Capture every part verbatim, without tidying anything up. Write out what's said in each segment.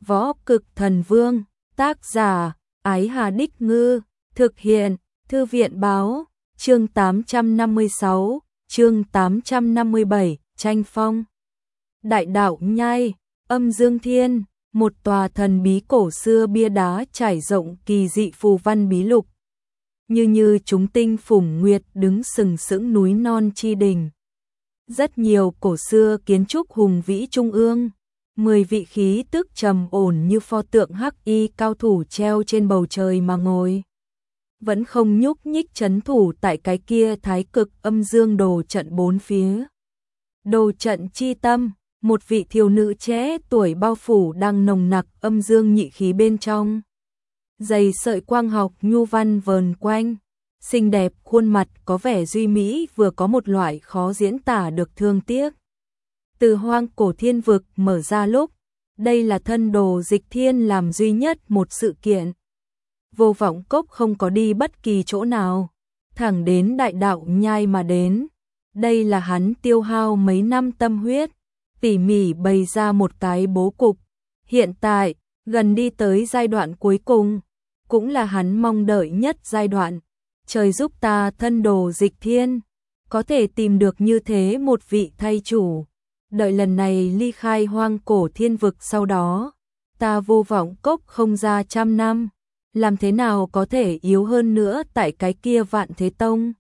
Võ Cực Thần Vương, tác giả, Ái Hà Đích Ngư, thực hiện, Thư viện Báo, chương tám trăm năm mươi sáu, chương tám trăm năm mươi bảy, tranh phong. Đại đạo nhai, Âm Dương Thiên, một tòa thần bí cổ xưa bia đá trải rộng kỳ dị phù văn bí lục. Như như chúng tinh phủng nguyệt đứng sừng sững núi non chi đỉnh. Rất nhiều cổ xưa kiến trúc hùng vĩ trung ương, mười vị khí tức trầm ổn như pho tượng hắc y cao thủ treo trên bầu trời mà ngồi. Vẫn không nhúc nhích trấn thủ tại cái kia thái cực âm dương đồ trận bốn phía. Đồ trận chi tâm, một vị thiếu nữ trẻ tuổi bao phủ đang nồng nặc âm dương nhị khí bên trong. Dày sợi quang học nhu văn vờn quanh, xinh đẹp khuôn mặt có vẻ duy mỹ vừa có một loại khó diễn tả được thương tiếc. Từ hoang cổ thiên vực mở ra lúc, đây là thân đồ Dịch Thiên làm duy nhất một sự kiện. Vô Vọng Cốc không có đi bất kỳ chỗ nào, thẳng đến đại đạo nhai mà đến. Đây là hắn tiêu hao mấy năm tâm huyết, tỉ mỉ bày ra một cái bố cục. Hiện tại, gần đi tới giai đoạn cuối cùng, cũng là hắn mong đợi nhất giai đoạn. Trời giúp ta thân đồ Dịch Thiên, có thể tìm được như thế một vị thay chủ. Đợi lần này ly khai hoang cổ thiên vực sau đó, ta Vô Vọng Cốc không ra trăm năm, làm thế nào có thể yếu hơn nữa tại cái kia Vạn Thế Tông.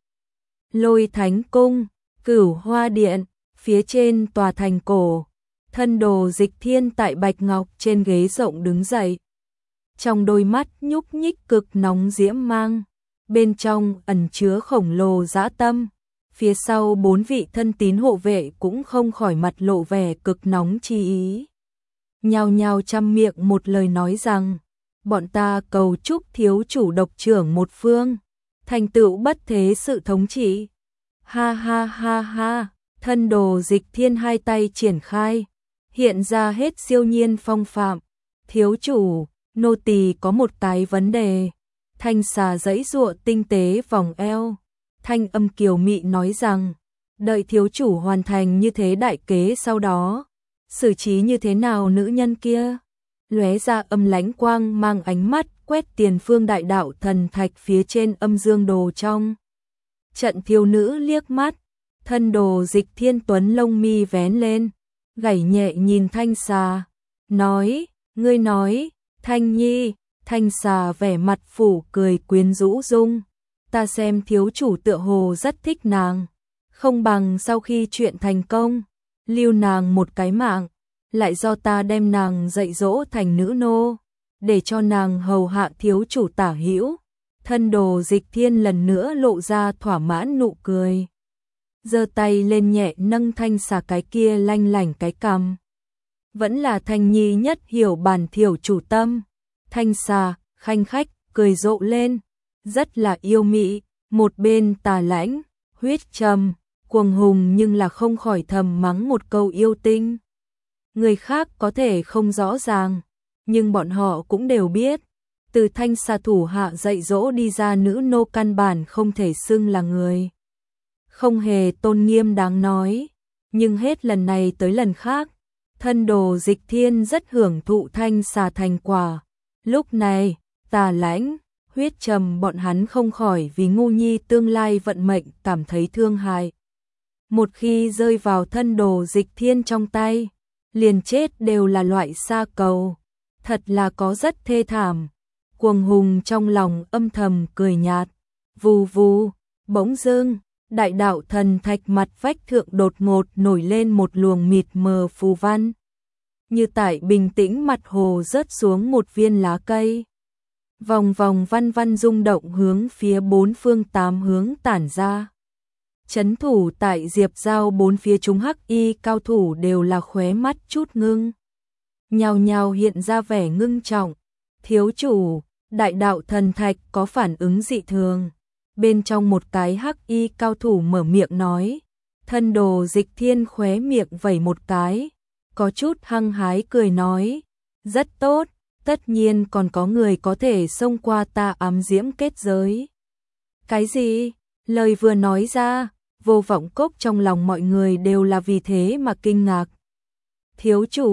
Lôi Thánh Cung, Cửu Hoa Điện, phía trên tòa thành cổ, thân đồ Dịch Thiên tại bạch ngọc trên ghế rộng đứng dậy. Trong đôi mắt nhúc nhích cực nóng diễm mang, bên trong ẩn chứa khổng lồ dã tâm. Phía sau bốn vị thân tín hộ vệ cũng không khỏi mặt lộ vẻ cực nóng chi ý. Nhao nhao trăm miệng một lời nói rằng, bọn ta cầu chúc thiếu chủ độc trưởng một phương, thành tựu bất thế sự thống trị. Ha ha ha ha, thân đồ Dịch Thiên hai tay triển khai, hiện ra hết siêu nhiên phong phạm. Thiếu chủ, nô tỳ có một cái vấn đề. Thanh xà giãy giụa tinh tế vòng eo. Thanh âm kiều mị nói rằng, đợi thiếu chủ hoàn thành như thế đại kế sau đó, xử trí như thế nào nữ nhân kia? Lóe ra âm lãnh quang mang ánh mắt quét tiền phương đại đạo thần thạch phía trên âm dương đồ trong. Trận thiếu nữ liếc mắt, thân đồ Dịch Thiên tuấn lông mi vén lên, gảy nhẹ nhìn Thanh xà, nói, ngươi nói, Thanh nhi. Thanh xà vẻ mặt phủ cười quyến rũ dung. Ta xem thiếu chủ tựa hồ rất thích nàng, không bằng sau khi chuyện thành công, lưu nàng một cái mạng, lại do ta đem nàng dạy dỗ thành nữ nô, để cho nàng hầu hạ thiếu chủ tả hữu. Thân đồ Dịch Thiên lần nữa lộ ra thỏa mãn nụ cười, giơ tay lên nhẹ nâng thanh xà cái kia lanh lảnh cái cằm. Vẫn là Thanh nhi nhất hiểu bản thiểu chủ tâm. Thanh xà khanh khách cười rộ lên, rất là yêu mị, một bên tà lãnh, huyết trầm, cuồng hùng nhưng là không khỏi thầm mắng một câu yêu tinh. Người khác có thể không rõ ràng, nhưng bọn họ cũng đều biết, từ Thanh xà thủ hạ dạy dỗ đi ra nữ nô căn bản không thể xưng là người. Không hề tôn nghiêm đáng nói, nhưng hết lần này tới lần khác, thân đồ Dịch Thiên rất hưởng thụ Thanh xà thành quả. Lúc này, tà lãnh, huyết trầm bọn hắn không khỏi vì ngu nhi tương lai vận mệnh cảm thấy thương hại. Một khi rơi vào thân đồ Dịch Thiên trong tay, liền chết đều là loại sa cầu, thật là có rất thê thảm. Cuồng hùng trong lòng âm thầm cười nhạt, vù vù, bỗng dưng, đại đạo thần thạch mặt vách thượng đột ngột nổi lên một luồng mịt mờ phù văn. Như tại bình tĩnh mặt hồ rớt xuống một viên lá cây. Vòng vòng văn văn rung động hướng phía bốn phương tám hướng tản ra. Chấn thủ tại Diệp Giao bốn phía chúng hắc y cao thủ đều là khóe mắt chút ngưng. Nhào nhào hiện ra vẻ ngưng trọng. Thiếu chủ, đại đạo thần thạch có phản ứng dị thường. Bên trong một cái hắc y cao thủ mở miệng nói. Thân đồ Dịch Thiên khóe miệng vẩy một cái, có chút hăng hái cười nói, rất tốt, tất nhiên còn có người có thể xông qua ta ám diễm kết giới. Cái gì? Lời vừa nói ra, Vô Vọng Cốc trong lòng mọi người đều là vì thế mà kinh ngạc. Thiếu chủ,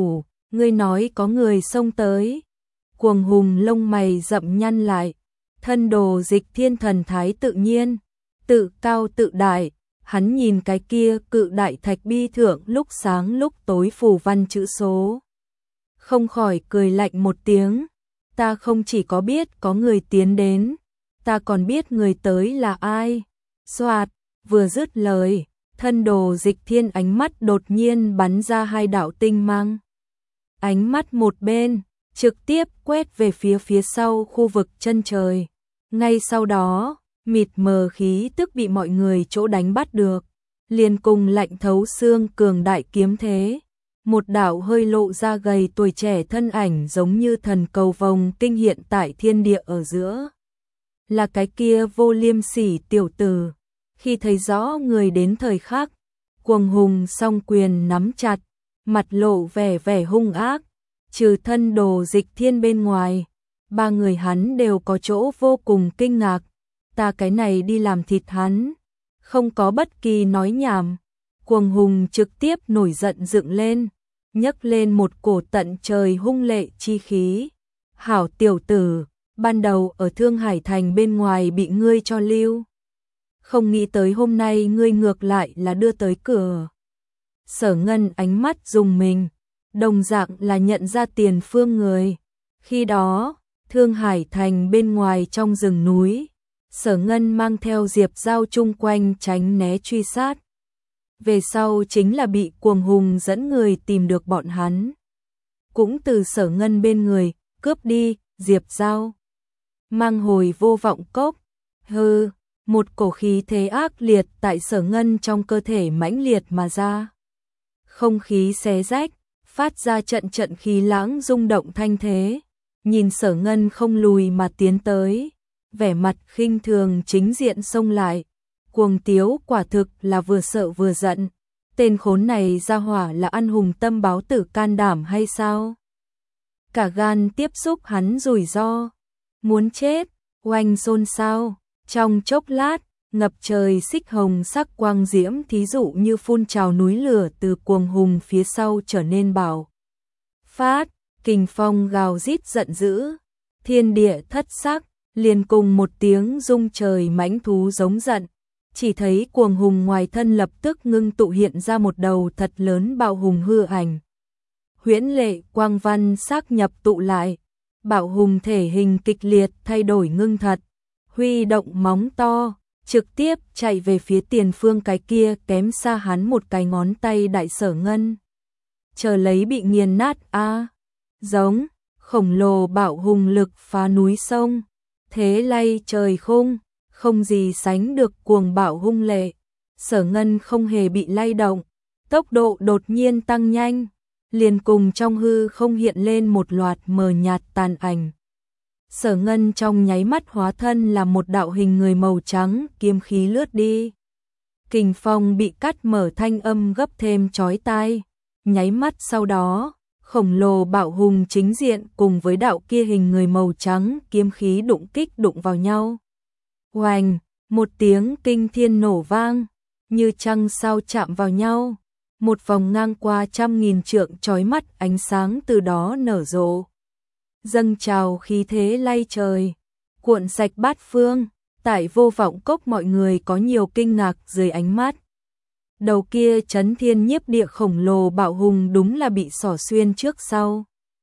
Ngươi nói có người xông tới. Cuồng hùng lông mày rậm nhăn lại, thân Đồ Dịch Thiên thần thái tự nhiên, tự cao tự đại, hắn nhìn cái kia cự đại thạch bi thượng lúc sáng lúc tối phù văn chữ số. Không khỏi cười lạnh một tiếng, ta không chỉ có biết có người tiến đến, ta còn biết người tới là ai. Soạt, vừa dứt lời, thân Đồ Dịch Thiên ánh mắt đột nhiên bắn ra hai đạo tinh mang. Ánh mắt một bên, trực tiếp quét về phía phía sau khu vực chân trời. Ngay sau đó, mịt mờ khí tức bị mọi người chỗ đánh bắt được, liền cùng lạnh thấu xương cường đại kiếm thế. Một đạo hơi lộ ra gầy tuổi trẻ thân ảnh giống như thần cầu vồng kinh hiện tại thiên địa ở giữa. Là cái kia Vô Liêm Sỉ tiểu tử. Khi thấy rõ người đến thời khắc, cuồng hùng song quyền nắm chặt, mặt lộ vẻ vẻ hung ác, trừ thân Đồ Dịch Thiên bên ngoài, ba người hắn đều có chỗ vô cùng kinh ngạc. Ta cái này đi làm thịt hắn, không có bất kỳ nói nhảm. Cuồng hùng trực tiếp nổi giận dựng lên, nhấc lên một cổ tận trời hung lệ chi khí. Hảo tiểu tử, ban đầu ở Thương Hải Thành bên ngoài bị ngươi cho lưu, không nghĩ tới hôm nay ngươi ngược lại là đưa tới cửa. Sở Ngân ánh mắt dùng mình, đồng dạng là nhận ra Tiền Phương người. Khi đó, Thương Hải Thành bên ngoài trong rừng núi, Sở Ngân mang theo Diệp Giao chung quanh tránh né truy sát. Về sau chính là bị cuồng hùng dẫn người tìm được bọn hắn. Cũng từ Sở Ngân bên người, cướp đi, Diệp Giao. Mang hồi Vô Vọng Cốc. Hừ, một cổ khí thế ác liệt tại Sở Ngân trong cơ thể mãnh liệt mà ra. Không khí xé rách, phát ra trận trận khí lãng rung động thanh thế. Nhìn Sở Ngân không lùi mà tiến tới, vẻ mặt khinh thường chính diện xông lại. Cuồng Tiếu quả thực là vừa sợ vừa giận. Tên khốn này ra hỏa là ăn hùng tâm báo tử can đảm hay sao? Cả gan tiếp xúc hắn rủi ro. Muốn chết, oanh xôn xao. Trong chốc lát, ngập trời xích hồng sắc quang diễm thí dụ như phun trào núi lửa từ cuồng hùng phía sau trở nên bạo phát. Kình phong gào rít giận dữ, thiên địa thất sắc, liền cùng một tiếng rung trời mãnh thú giống giận. Chỉ thấy cuồng hùng ngoài thân lập tức ngưng tụ hiện ra một đầu thật lớn bạo hùng hư ảnh. Huyễn lệ quang văn sắc nhập tụ lại, bạo hùng thể hình kịch liệt thay đổi ngưng thật, huy động móng to, trực tiếp chạy về phía Tiền Phương cái kia kém xa hắn một cái ngón tay đại Sở Ngân. Chờ lấy bị nghiền nát a. À. Giống, khổng lồ bạo hùng lực phá núi sông, thế lay trời khung, không gì sánh được cuồng bạo hung lệ. Sở Ngân không hề bị lay động, tốc độ đột nhiên tăng nhanh, liền cùng trong hư không hiện lên một loạt mờ nhạt tàn ảnh. Sở Ngân trong nháy mắt hóa thân là một đạo hình người màu trắng, kiếm khí lướt đi. Kình phong bị cắt mở thanh âm gấp thêm chói tai, nháy mắt sau đó, khổng lồ bạo hùng chính diện cùng với đạo kia hình người màu trắng kiếm khí đụng kích đụng vào nhau. Oanh, một tiếng kinh thiên nổ vang, như trăng sao chạm vào nhau. Một vòng ngang qua trăm nghìn trượng chói mắt ánh sáng từ đó nở rộ. Dâng trào khí thế lay trời, cuộn sạch bát phương. Tại Vô Vọng Cốc mọi người có nhiều kinh ngạc dưới ánh mắt. Đầu kia chấn thiên nhiếp địa khổng lồ bạo hùng đúng là bị xỏ xuyên trước sau,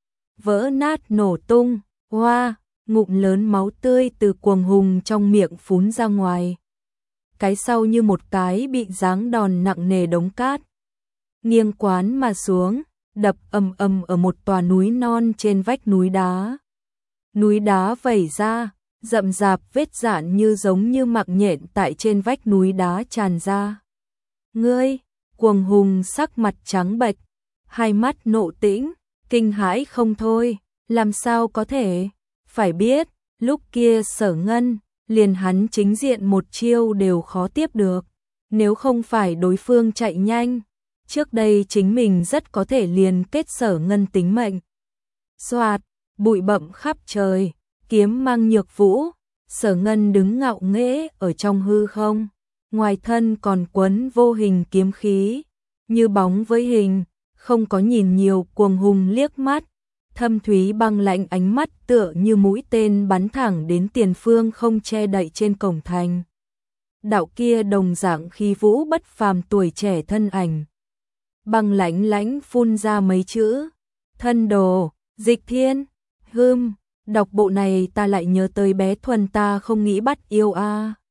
vỡ nát nổ tung. Hoa, ngụm lớn máu tươi từ cuồng hùng trong miệng phún ra ngoài. Cái sau như một cái bị giáng đòn nặng nề đống cát, nghiêng quán mà xuống, đập ầm ầm ở một tòa núi non trên vách núi đá. Núi đá vẩy ra, rậm rạp vết rạn như giống như mạc nhện tại trên vách núi đá tràn ra. Ngươi, cuồng hùng sắc mặt trắng bệch, hai mắt nộ tĩnh, kinh hãi không thôi, làm sao có thể? Phải biết, lúc kia Sở Ngân, liền hắn chính diện một chiêu đều khó tiếp được, nếu không phải đối phương chạy nhanh, trước đây chính mình rất có thể liền kết Sở Ngân tính mệnh. Xoạt, bụi bặm khắp trời, kiếm mang nhược vũ, Sở Ngân đứng ngạo nghễ ở trong hư không, ngoài thân còn quấn vô hình kiếm khí, như bóng với hình, không có nhìn nhiều, cuồng hùng liếc mắt, thâm thúy băng lạnh, ánh mắt tựa như mũi tên bắn thẳng đến tiền phương không che đậy trên cổng thành. Đạo kia đồng dạng khí vũ bất phàm tuổi trẻ thân ảnh. Băng lãnh lãnh phun ra mấy chữ, thân đồ, Dịch Thiên, hưm, đọc bộ này ta lại nhớ tới bé Thuần ta không nghĩ bắt yêu a.